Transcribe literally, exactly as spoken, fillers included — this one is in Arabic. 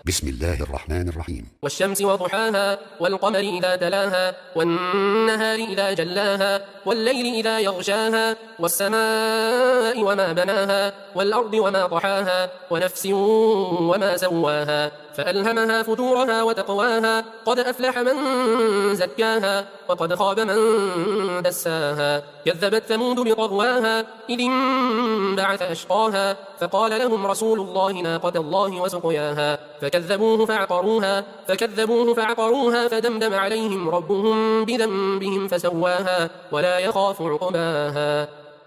بسم الله الرحمن الرحيم. والشمس وضحاها والقمر إذا تلاها والنهار إذا جلاها والليل إذا يغشاها والسماء وما بناها والأرض وما طحاها ونفس وما سواها فألهمها فجورها وتقواها قد أفلح من زكاها وقد خاب من دساها كذبت ثمود بطغواها إذ انبعث أشقاها فقال لهم رسول الله ناقة الله وسقياها فكذبوه فعقروها فكذبوه فعقروها فدمدم عليهم ربهم بذنبهم فسواها ولا يخاف عقباها.